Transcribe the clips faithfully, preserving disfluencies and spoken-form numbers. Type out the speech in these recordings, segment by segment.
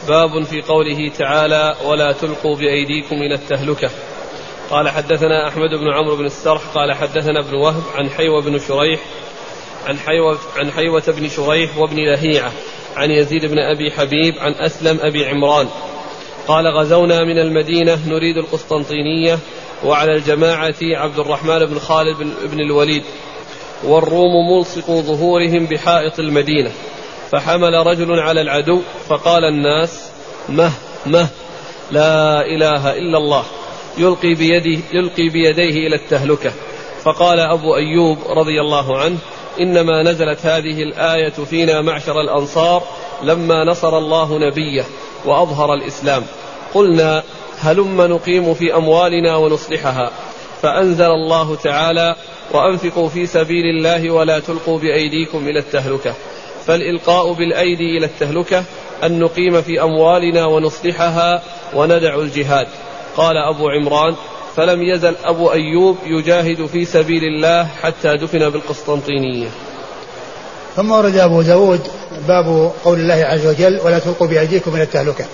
باب في قوله تعالى ولا تلقوا بأيديكم إلى التهلكة. قال حدثنا أحمد بن عمرو بن السرح قال حدثنا ابن وهب عن حيوة بن شريح عن حيوة, عن حيوة بن شريح وابن لهيعة عن يزيد بن أبي حبيب عن أسلم أبي عمران قال غزونا من المدينة نريد القسطنطينية وعلى الجماعة عبد الرحمن بن خالد بن الوليد والروم ملصقوا ظهورهم بحائط المدينة، فحمل رجل على العدو فقال الناس مه مه لا إله إلا الله يلقي بيده يلقي بيديه إلى التهلكة. فقال أبو أيوب رضي الله عنه إنما نزلت هذه الآية فينا معشر الأنصار لما نصر الله نبيه وأظهر الإسلام، قلنا هلم نقيم في أموالنا ونصلحها، فأنزل الله تعالى وأنفقوا في سبيل الله ولا تلقوا بأيديكم إلى التهلكة. فالإلقاء بالأيدي إلى التهلكة أن نقيم في أموالنا ونصلحها وندع الجهاد. قال أبو عمران فلم يزل أبو أيوب يجاهد في سبيل الله حتى دفن بالقسطنطينية. ثم ورد أبو داود باب قول الله عز وجل ولا تلقوا بأيديكم إلى التهلكة.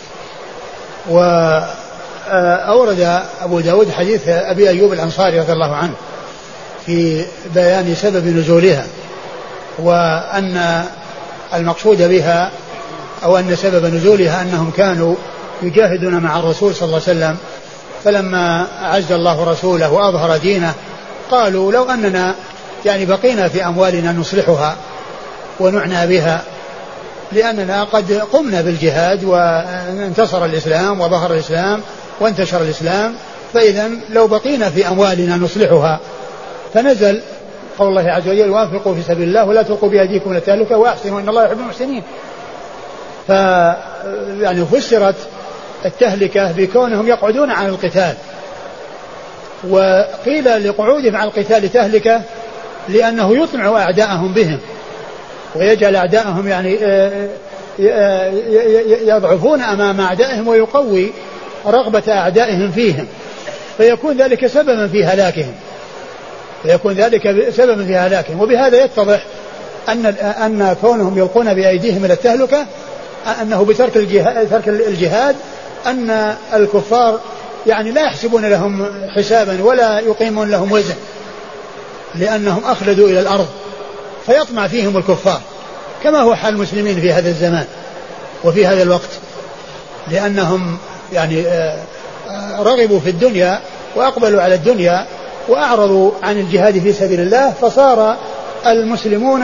وأورد أبو داود حديث أبي أيوب الأنصاري رضي الله عنه في بيان سبب نزولها، وأن المقصود بها أو أن سبب نزولها أنهم كانوا يجاهدون مع الرسول صلى الله عليه وسلم، فلما عز الله رسوله وأظهر دينه قالوا لو أننا يعني بقينا في أموالنا نصلحها ونعنى بها، لأننا قد قمنا بالجهاد وانتصر الإسلام وظهر الإسلام وانتشر الإسلام، فإذا لو بقينا في أموالنا نصلحها. فنزل قول الله عز وجل وأنفقوا في سبيل الله ولا تلقوا بأيديكم إلى التهلكة وأحسنوا إن الله يحب المحسنين. ف يعني فسرت التهلكة بكونهم يقعدون عن القتال، وقيل لقعودهم عن القتال تهلكة لأنه يطمع أعداءهم بهم ويجعل أعداءهم يعني يضعفون أمام أعدائهم ويقوي رغبة أعدائهم فيهم، فيكون ذلك سببا في هلاكهم فيكون ذلك سببا في هلاكهم. وبهذا يتضح أن أن كونهم يلقون بأيديهم إلى التهلكة أنه بترك الجهاد, ترك الجهاد أن الكفار يعني لا يحسبون لهم حسابا ولا يقيمون لهم وزن، لأنهم أخلدوا إلى الأرض فيطمع فيهم الكفار، كما هو حال المسلمين في هذا الزمان وفي هذا الوقت، لأنهم يعني رغبوا في الدنيا وأقبلوا على الدنيا وأعرضوا عن الجهاد في سبيل الله، فصار المسلمون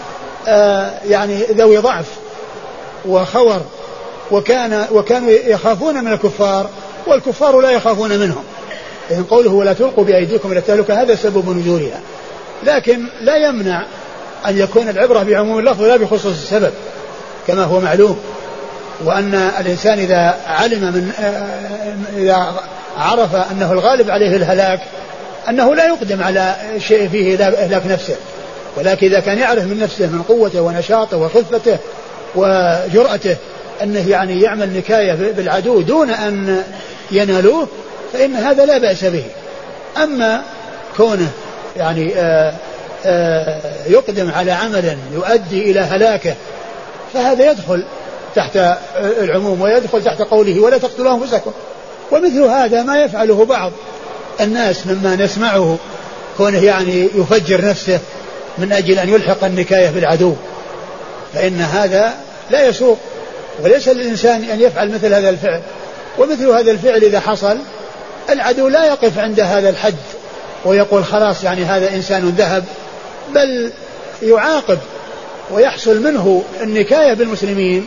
يعني ذوي ضعف وخور، وكان وكانوا يخافون من الكفار والكفار لا يخافون منهم. إن قوله ولا تلقوا بأيديكم إلى التهلكة هذا سبب نزولها، لكن لا يمنع أن يكون العبرة بعموم اللفظ لا بخصوص السبب كما هو معلوم، وأن الإنسان إذا علم من إذا عرف أنه الغالب عليه الهلاك أنه لا يقدم على شيء فيه إهلاك نفسه، ولكن إذا كان يعرف من نفسه من قوته ونشاطه وخفته وجرأته أنه يعني يعمل نكاية بالعدو دون أن ينالوه فإن هذا لا بأس به. أما كونه يعني آآ آآ يقدم على عمل يؤدي إلى هلاكه فهذا يدخل تحت العموم ويدخل تحت قوله ولا تقتلوا أنفسكم. ومثل هذا ما يفعله بعض الناس مما نسمعه كونه يعني يفجر نفسه من أجل أن يلحق النكاية بالعدو، فإن هذا لا يسوق، وليس للإنسان أن يفعل مثل هذا الفعل. ومثل هذا الفعل إذا حصل العدو لا يقف عند هذا الحد ويقول خلاص يعني هذا إنسان ذهب، بل يعاقب ويحصل منه النكاية بالمسلمين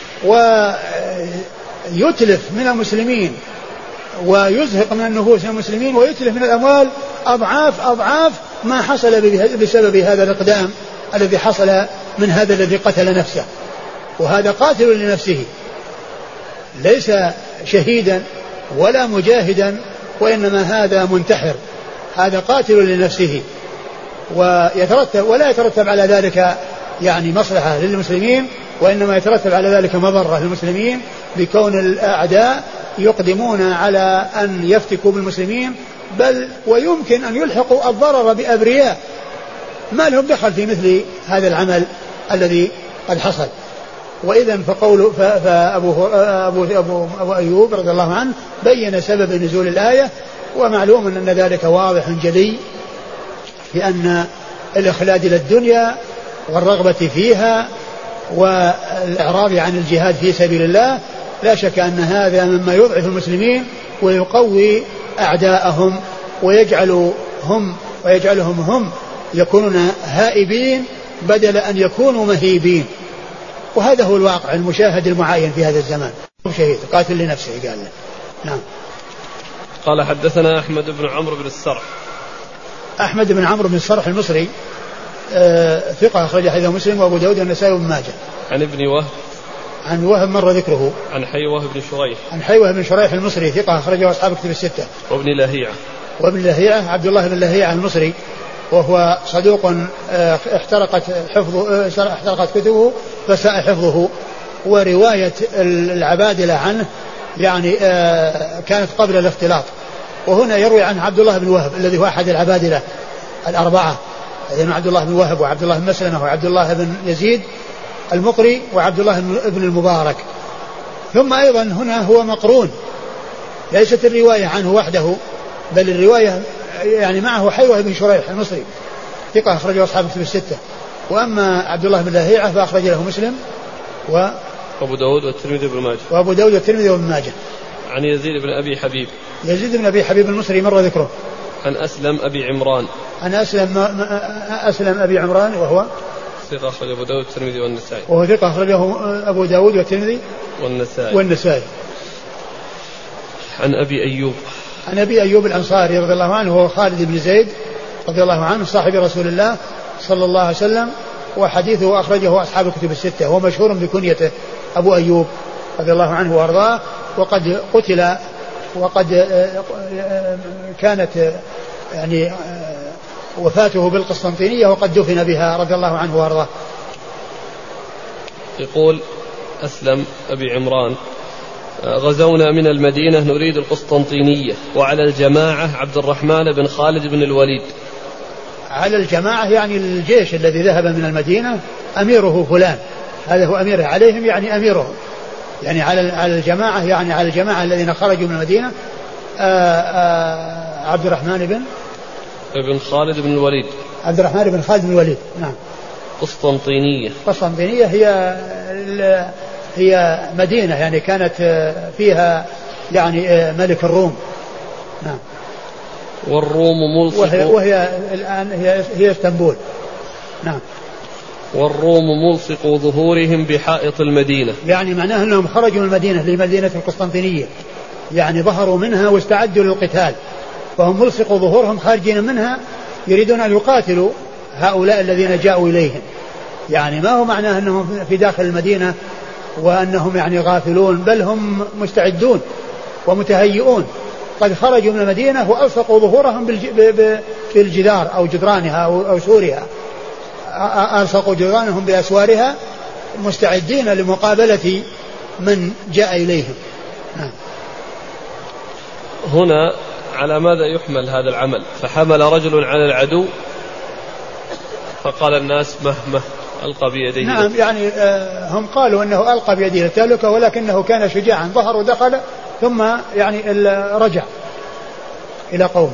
ويتلف من المسلمين ويزهق من النفوس المسلمين ويتلف من الأموال أضعاف أضعاف ما حصل بسبب هذا الإقدام الذي حصل من هذا الذي قتل نفسه. وهذا قاتل لنفسه ليس شهيدا ولا مجاهدا، وإنما هذا منتحر، هذا قاتل لنفسه ويترتب ولا يترتب على ذلك يعني مصلحة للمسلمين، وإنما يترتب على ذلك مضرة للمسلمين بكون الأعداء يقدمون على أن يفتكوا بالمسلمين، بل ويمكن أن يلحقوا الضرر بأبرياء ما لهم دخل في مثل هذا العمل الذي قد حصل. وإذا فقول فأبو أبو أبو أبو أيوب رضي الله عنه بين سبب نزول الآية، ومعلوم أن ذلك واضح جلي في أن الإخلاد إلى الدنيا والرغبة فيها والإعراض عن الجهاد في سبيل الله لا شك أن هذا مما يضعف المسلمين ويقوي أعداءهم ويجعلهم ويجعلهم هم يكونون هائبين بدل أن يكونوا مهيبين. وهذا هو الواقع المشاهد المعاين في هذا الزمان. شهيد قاتل لنفسه قال له. نعم. قال حدثنا أحمد بن عمرو بن السرح. أحمد بن عمرو بن السرح المصري آه ثقة أخرج حديث مسلم وأبو داود والنسائي وابن ماجه. عن ابن وهب. عن وهب مر ذكره. عن حيوة بن شريح. عن حيوة بن شريح المصري ثقة أخرجه أصحاب كتب الستة. وابن لهيعة. وابن لهيعة عبد الله بن لهيعة المصري وهو صدوق احترقت حفظه احترقت كتبه فساء حفظه، ورواية العبادلة عنه يعني كانت قبل الاختلاط. وهنا يروي عن عبد الله بن وهب الذي هو أحد العبادلة الأربعة، يعني عبد الله بن وهب وعبد الله بن مسلمة وعبد الله بن يزيد المقري وعبد الله بن المبارك. ثم أيضا هنا هو مقرون، ليست الرواية عنه وحده بل الرواية يعني معه حيوة بن شريح المصري ثقة أخرجه أصحاب الكتب الستة. وأما عبد الله بن لهيعة فأخرج له مسلم و أبو داود والترمذي وابن ماجه. وأبو داود والترمذي وابن ماجه. عن يزيد بن أبي حبيب. يزيد بن أبي حبيب المصري مر ذكره. عن أسلم أبي عمران. عن أسلم أسلم أبي عمران وهو ثقة أخرجه أبو داود والترمذي والنسائي. وهو ثقة أخرجه أبو داود والترمذي والنسائي. والنسائي. عن أبي أيوب. عن أبي أيوب الأنصاري رضي الله عنه وهو خالد بن زيد رضي الله عنه صاحب رسول الله صلى الله عليه وسلم، وحديثه أخرجه أصحاب الكتب الستة. هو مشهور بكنيته أبو أيوب رضي الله عنه وأرضاه، وقد قتل وقد كانت يعني وفاته بالقسطنطينية وقد دفن بها رضي الله عنه وأرضاه. يقول أسلم أبي عمران: غزونا من المدينة نريد القسطنطينية وعلى الجماعة عبد الرحمن بن خالد بن الوليد. على الجماعة يعني الجيش الذي ذهب من المدينة أميره فلان، هذا هو أميره، عليهم يعني أميرهم، يعني على على الجماعة يعني على الجماعة الذين خرجوا من المدينة آآ آآ عبد الرحمن بن ابن خالد بن الوليد. عبد الرحمن بن خالد بن الوليد. نعم. قسطنطينية. قسطنطينية هي هي مدينة يعني كانت فيها يعني ملك الروم. نعم. والروم ملصق وهي, وهي الآن هي هي اسطنبول. نعم. والروم ملصق ظهورهم بحائط المدينة، يعني معناه أنهم خرجوا من المدينة لمدينة القسطنطينية، يعني ظهروا منها واستعدوا للقتال، فهم ملصقوا ظهورهم خارجين منها يريدون أن يقاتلوا هؤلاء الذين جاءوا إليهم. يعني ما هو معناه أنهم في داخل المدينة وأنهم يعني غافلون، بل هم مستعدون ومتهيئون، قد خرجوا من المدينة وألصقوا ظهورهم بالجدار أو جدرانها أو سورها، ألصقوا جدرانهم بأسوارها مستعدين لمقابلة من جاء إليهم. هنا على ماذا يحمل هذا العمل؟ فحمل رجل على العدو فقال الناس مهمه ألقى بيديه. نعم، يعني هم قالوا أنه ألقى بيديه التهلكة، ولكنه كان شجاعا، ظهر ودخل ثم يعني رجع إلى قومه.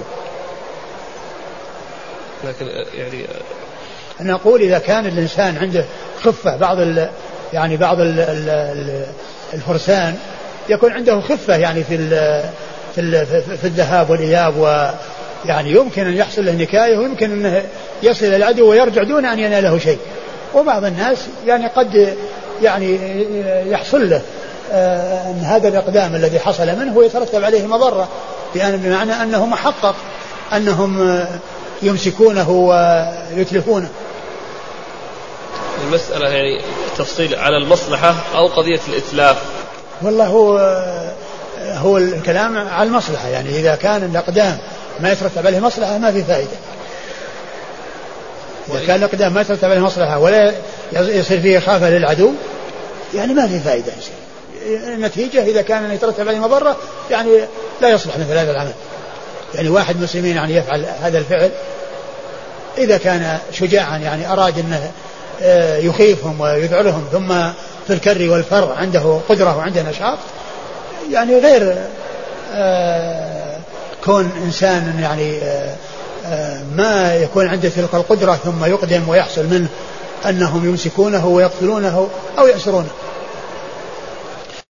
لكن يعني أنا أقول إذا كان الإنسان عنده خفة، بعض ال يعني بعض ال ال الفرسان يكون عنده خفة يعني في ال في, ال في الذهاب والإياب، ويعني يمكن أن يحصل له نكاية ويمكن أنه يصل إلى العدو ويرجع دون أن يناله شيء. وبعض الناس يعني قد يعني يحصل له أن هذا الإقدام الذي حصل منه ويترتب عليه مضرة، يعني بمعنى أنه محقق أنهم يمسكونه ويتلفونه. المسألة يعني تفصيل على المصلحة أو قضية الإتلاف؟ والله هو هو الكلام على المصلحة، يعني إذا كان الإقدام ما يترتب عليه مصلحة ما في فائدة. إذا كان الإقدام ما يترتب عليه مصلحة ولا يصير فيه خافة للعدو يعني ما في فائدة. النتيجة إذا كان يترتب عليه مضرة يعني لا يصلح مثل هذا العمل. يعني واحد مسلمين يعني يفعل هذا الفعل إذا كان شجاعا، يعني أراد أنه يخيفهم ويذعرهم ثم في الكر والفر عنده قدرة وعنده نشاط، يعني غير آه كون إنسان يعني آه آه ما يكون عنده تلك القدرة ثم يقدم ويحصل منه أنهم يمسكونه ويقتلونه أو يأسرونه.